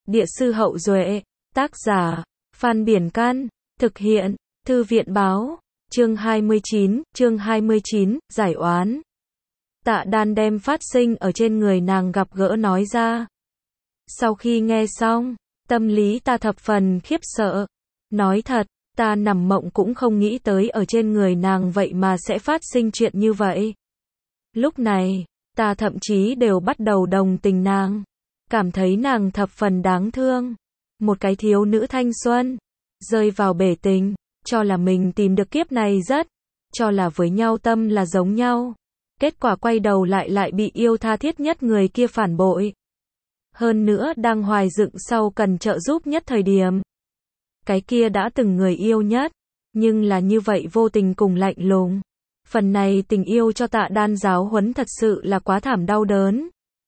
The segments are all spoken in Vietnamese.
Địa sư Hậu Duệ, tác giả, Phan Biển Căn, thực hiện, Thư viện báo, chương 29, giải oán. Tạ Đan đem phát sinh ở trên người nàng gặp gỡ nói ra. Sau khi nghe xong, tâm lý ta thập phần khiếp sợ. Nói thật, ta nằm mộng cũng không nghĩ tới ở trên người nàng vậy mà sẽ phát sinh chuyện như vậy. Lúc này, ta thậm chí đều bắt đầu đồng tình nàng. Cảm thấy nàng thập phần đáng thương. Một cái thiếu nữ thanh xuân, rơi vào bể tình, cho là mình tìm được kiếp này rất, cho là với nhau tâm là giống nhau. Kết quả quay đầu lại bị yêu tha thiết nhất người kia phản bội. Hơn nữa đang hoài dựng sau cần trợ giúp nhất thời điểm. Cái kia đã từng người yêu nhất, nhưng là như vậy vô tình cùng lạnh lùng. Phần này tình yêu cho Tạ Đan giáo huấn thật sự là quá thảm đau đớn.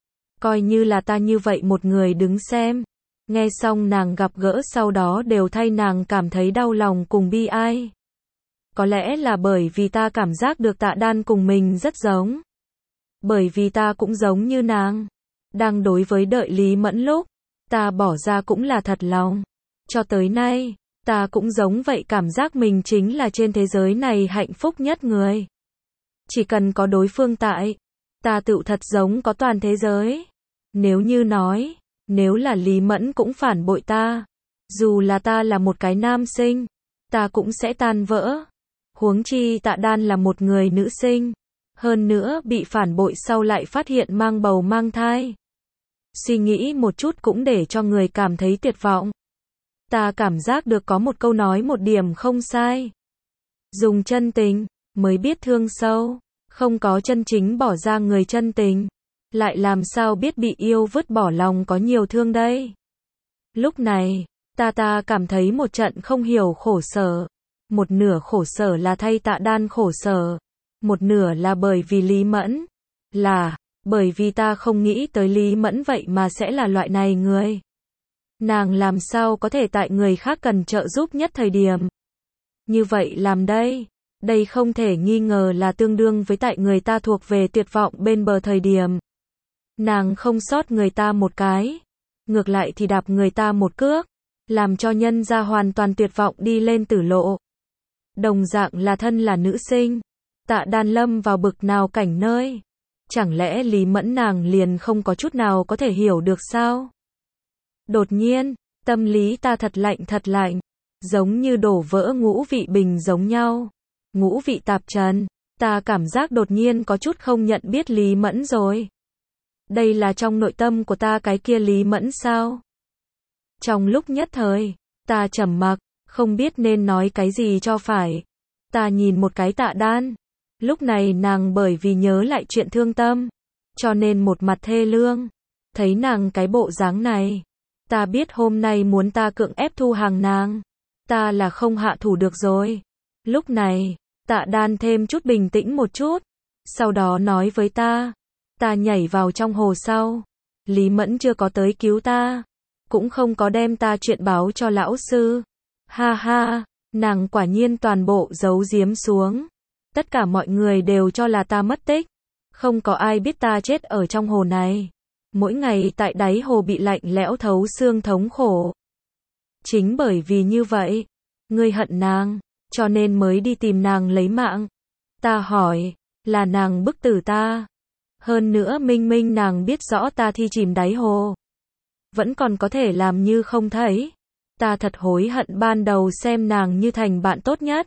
Coi như là ta như vậy một người đứng xem. Nghe xong nàng gặp gỡ sau đó đều thay nàng cảm thấy đau lòng cùng bi ai. Có lẽ là bởi vì ta cảm giác được Tạ Đan cùng mình rất giống. Bởi vì ta cũng giống như nàng. Đang đối với đợi Lý Mẫn lúc, ta bỏ ra cũng là thật lòng. Cho tới nay, ta cũng giống vậy cảm giác mình chính là trên thế giới này hạnh phúc nhất người. Chỉ cần có đối phương tại, ta tự thật giống có toàn thế giới. Nếu như nói, nếu là Lý Mẫn cũng phản bội ta, dù là ta là một cái nam sinh, ta cũng sẽ tan vỡ. Huống chi Tạ Đan là một người nữ sinh, hơn nữa bị phản bội sau lại phát hiện mang bầu mang thai. Suy nghĩ một chút cũng để cho người cảm thấy tuyệt vọng. Ta cảm giác được có một câu nói một điểm không sai. Dùng chân tình, mới biết thương sâu, không có chân chính bỏ ra người chân tình. Lại làm sao biết bị yêu vứt bỏ lòng có nhiều thương đây. Lúc này, ta cảm thấy một trận không hiểu khổ sở. Một nửa khổ sở là thay Tạ Đan khổ sở. Một nửa là bởi vì Lý Mẫn. Là, bởi vì ta không nghĩ tới Lý Mẫn vậy mà sẽ là loại này người. Nàng làm sao có thể tại người khác cần trợ giúp nhất thời điểm. Như vậy làm đây. Đây không thể nghi ngờ là tương đương với tại người ta thuộc về tuyệt vọng bên bờ thời điểm. Nàng không sót người ta một cái. Ngược lại thì đạp người ta một cước. Làm cho nhân gia hoàn toàn tuyệt vọng đi lên tử lộ. Đồng dạng là thân là nữ sinh. Tạ Đan lâm vào bực nào cảnh nơi. Chẳng lẽ Lý Mẫn nàng liền không có chút nào có thể hiểu được sao? Đột nhiên, tâm lý ta thật lạnh. Giống như đổ vỡ ngũ vị bình giống nhau. Ngũ vị tạp trần. Ta cảm giác đột nhiên có chút không nhận biết Lý Mẫn rồi. Đây là trong nội tâm của ta cái kia Lý Mẫn sao? Trong lúc nhất thời, ta trầm mặc, không biết nên nói cái gì cho phải. Ta nhìn một cái Tạ Đan. Lúc này nàng bởi vì nhớ lại chuyện thương tâm, cho nên một mặt thê lương. Thấy nàng cái bộ dáng này, ta biết hôm nay muốn ta cưỡng ép thu hàng nàng. Ta là không hạ thủ được rồi. Lúc này, Tạ Đan thêm chút bình tĩnh một chút. Sau đó nói với ta. Ta nhảy vào trong hồ sau. Lý Mẫn chưa có tới cứu ta. Cũng không có đem ta chuyện báo cho lão sư. Ha ha, nàng quả nhiên toàn bộ giấu giếm xuống. Tất cả mọi người đều cho là ta mất tích. Không có ai biết ta chết ở trong hồ này. Mỗi ngày tại đáy hồ bị lạnh lẽo thấu xương thống khổ. Chính bởi vì như vậy, ngươi hận nàng, cho nên mới đi tìm nàng lấy mạng. Ta hỏi, là nàng bức tử ta. Hơn nữa minh minh nàng biết rõ ta thi chìm đáy hồ. Vẫn còn có thể làm như không thấy. Ta thật hối hận ban đầu xem nàng như thành bạn tốt nhất.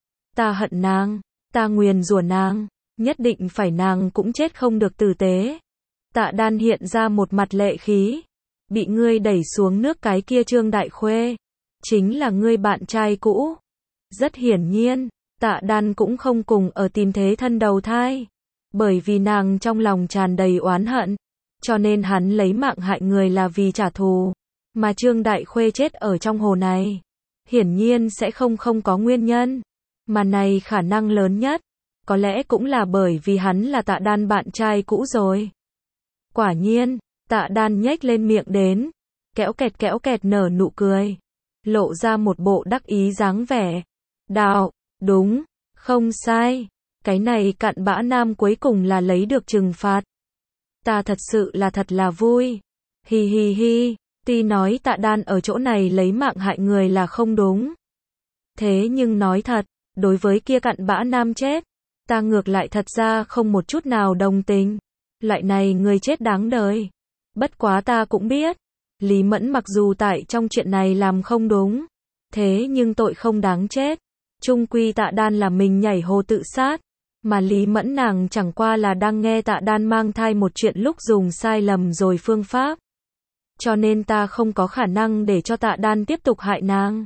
Ta hận nàng, ta nguyền rủa nàng, nhất định phải nàng cũng chết không được tử tế. Tạ Đan hiện ra một mặt lệ khí. Bị ngươi đẩy xuống nước cái kia Trương Đại Khuê. Chính là ngươi bạn trai cũ. Rất hiển nhiên, Tạ Đan cũng không cùng ở tìm thế thân đầu thai. Bởi vì nàng trong lòng tràn đầy oán hận. Cho nên hắn lấy mạng hại người là vì trả thù. Mà Trương Đại Khuê chết ở trong hồ này. Hiển nhiên sẽ không có nguyên nhân. Mà này khả năng lớn nhất. Có lẽ cũng là bởi vì hắn là Tạ Đan bạn trai cũ rồi. Quả nhiên, Tạ Đan nhếch lên miệng đến. Kéo kẹt nở nụ cười. Lộ ra một bộ đắc ý dáng vẻ. Đạo, đúng, không sai. Cái này cặn bã nam cuối cùng là lấy được trừng phạt. Ta thật sự là thật là vui. Hi hi hi, Tuy nói Tạ Đan ở chỗ này lấy mạng hại người là không đúng. Thế nhưng nói thật, đối với kia cặn bã nam chết, ta ngược lại thật ra không một chút nào đồng tình. Loại này người chết đáng đời. Bất quá ta cũng biết, Lý Mẫn mặc dù tại trong chuyện này làm không đúng, thế nhưng tội không đáng chết. Chung quy Tạ Đan là mình nhảy hồ tự sát, mà Lý Mẫn nàng chẳng qua là đang nghe Tạ Đan mang thai một chuyện lúc dùng sai lầm rồi phương pháp. Cho nên ta không có khả năng để cho Tạ Đan tiếp tục hại nàng.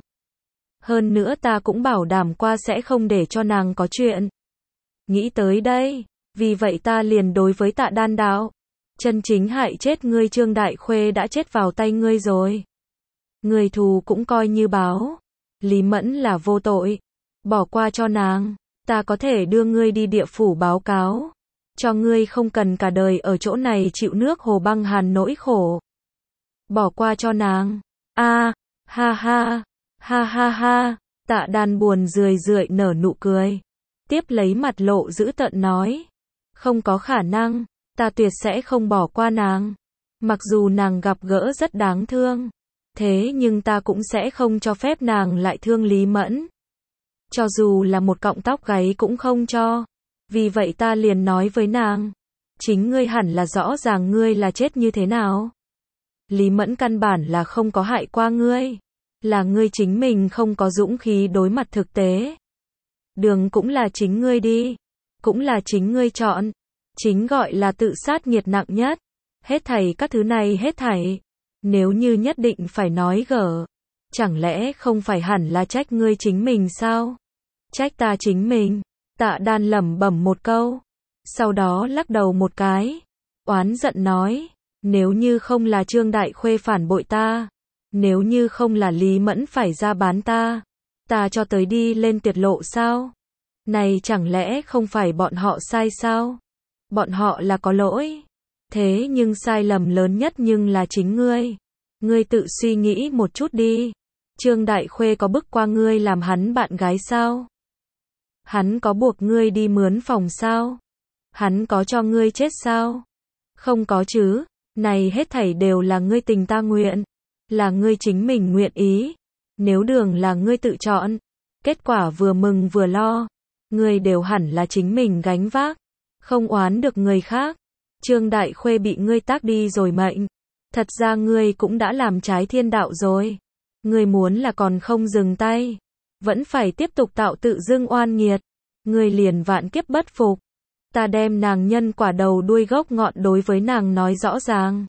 Hơn nữa ta cũng bảo đảm qua sẽ không để cho nàng có chuyện. Nghĩ tới đây, vì vậy ta liền đối với Tạ Đan đạo, chân chính hại chết ngươi Trương Đại Khuê đã chết vào tay ngươi rồi. Người thù cũng coi như báo. Lý Mẫn là vô tội, bỏ qua cho nàng, ta có thể đưa ngươi đi địa phủ báo cáo, cho ngươi không cần cả đời ở chỗ này chịu nước hồ băng hàn nỗi khổ. Bỏ qua cho nàng. A, ha ha, ha ha ha, Tạ Đan buồn rười rượi nở nụ cười. Tiếp lấy mặt lộ dữ tợn nói, không có khả năng, ta tuyệt sẽ không bỏ qua nàng. Mặc dù nàng gặp gỡ rất đáng thương, thế nhưng ta cũng sẽ không cho phép nàng lại thương Lý Mẫn. Cho dù là một cọng tóc gáy cũng không cho. Vì vậy ta liền nói với nàng, chính ngươi hẳn là rõ ràng ngươi là chết như thế nào. Lý Mẫn căn bản là không có hại qua ngươi, là ngươi chính mình không có dũng khí đối mặt thực tế. Đường cũng là chính ngươi đi, cũng là chính ngươi chọn, chính gọi là tự sát nghiệt nặng nhất. Hết thảy các thứ này hết thảy, nếu như nhất định phải nói gở, chẳng lẽ không phải hẳn là trách ngươi chính mình sao? Trách ta chính mình. Tạ Đan lẩm bẩm một câu, sau đó lắc đầu một cái, oán giận nói, nếu như không là Trương Đại Khuê phản bội ta, nếu như không là Lý Mẫn phải ra bán ta cho tới đi lên tiệt lộ sao? Này chẳng lẽ không phải bọn họ sai sao? Bọn họ là có lỗi. Thế nhưng sai lầm lớn nhất nhưng là chính ngươi. Ngươi tự suy nghĩ một chút đi. Trương Đại Khuê có bức qua ngươi làm hắn bạn gái sao? Hắn có buộc ngươi đi mướn phòng sao? Hắn có cho ngươi chết sao? Không có chứ. Này hết thảy đều là ngươi tình ta nguyện. Là ngươi chính mình nguyện ý. Nếu đường là ngươi tự chọn, kết quả vừa mừng vừa lo, ngươi đều hẳn là chính mình gánh vác, không oán được người khác. Trương Đại Khuê bị ngươi tác đi rồi mệnh, thật ra ngươi cũng đã làm trái thiên đạo rồi. Ngươi muốn là còn không dừng tay, vẫn phải tiếp tục tạo tự dưng oan nghiệt, ngươi liền vạn kiếp bất phục. Ta đem nàng nhân quả đầu đuôi gốc ngọn đối với nàng nói rõ ràng,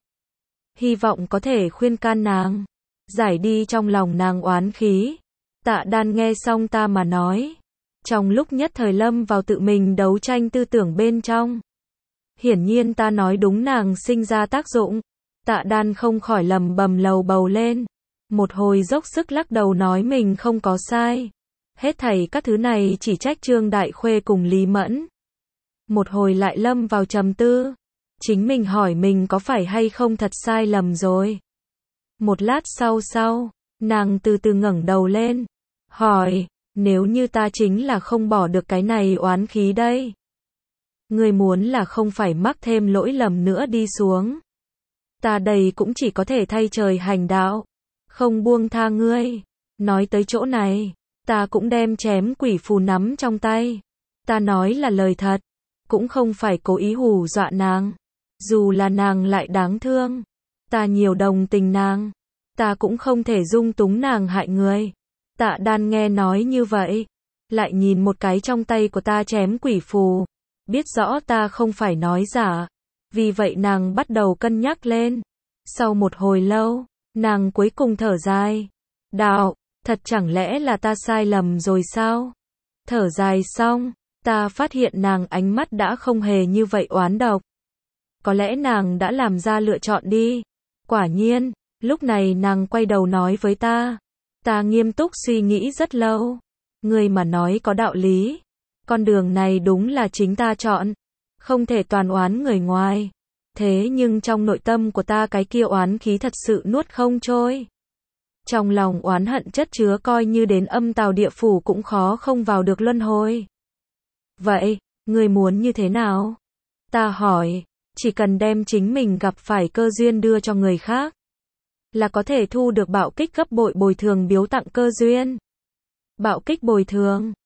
hy vọng có thể khuyên can nàng, giải đi trong lòng nàng oán khí. Tạ Đan nghe xong ta mà nói, trong lúc nhất thời lâm vào tự mình đấu tranh tư tưởng bên trong. Hiển nhiên ta nói đúng nàng sinh ra tác dụng. Tạ Đan không khỏi lầm bầm lầu bầu lên, một hồi dốc sức lắc đầu nói mình không có sai. Hết thảy các thứ này chỉ trách Trương Đại Khuê cùng Lý Mẫn. Một hồi lại lâm vào trầm tư, chính mình hỏi mình có phải hay không thật sai lầm rồi. Một lát sau, nàng từ từ ngẩng đầu lên, hỏi, nếu như ta chính là không bỏ được cái này oán khí đây. Ngươi muốn là không phải mắc thêm lỗi lầm nữa đi xuống. Ta đây cũng chỉ có thể thay trời hành đạo, không buông tha ngươi. Nói tới chỗ này, ta cũng đem chém quỷ phù nắm trong tay. Ta nói là lời thật, cũng không phải cố ý hù dọa nàng. Dù là nàng lại đáng thương, ta nhiều đồng tình nàng, ta cũng không thể dung túng nàng hại người. Tạ Đan nghe nói như vậy, lại nhìn một cái trong tay của ta chém quỷ phù, biết rõ ta không phải nói giả, vì vậy nàng bắt đầu cân nhắc lên. Sau một hồi lâu, nàng cuối cùng thở dài, đạo, thật chẳng lẽ là ta sai lầm rồi sao? Thở dài xong, ta phát hiện nàng ánh mắt đã không hề như vậy oán độc. Có lẽ nàng đã làm ra lựa chọn đi. Quả nhiên, lúc này nàng quay đầu nói với ta. Ta nghiêm túc suy nghĩ rất lâu. Ngươi mà nói có đạo lý. Con đường này đúng là chính ta chọn. Không thể toàn oán người ngoài. Thế nhưng trong nội tâm của ta cái kia oán khí thật sự nuốt không trôi. Trong lòng oán hận chất chứa coi như đến âm tào địa phủ cũng khó không vào được luân hồi. Vậy, ngươi muốn như thế nào? Ta hỏi, chỉ cần đem chính mình gặp phải cơ duyên đưa cho người khác. là có thể thu được bạo kích gấp bội bồi thường biếu tặng cơ duyên. Bạo kích bồi thường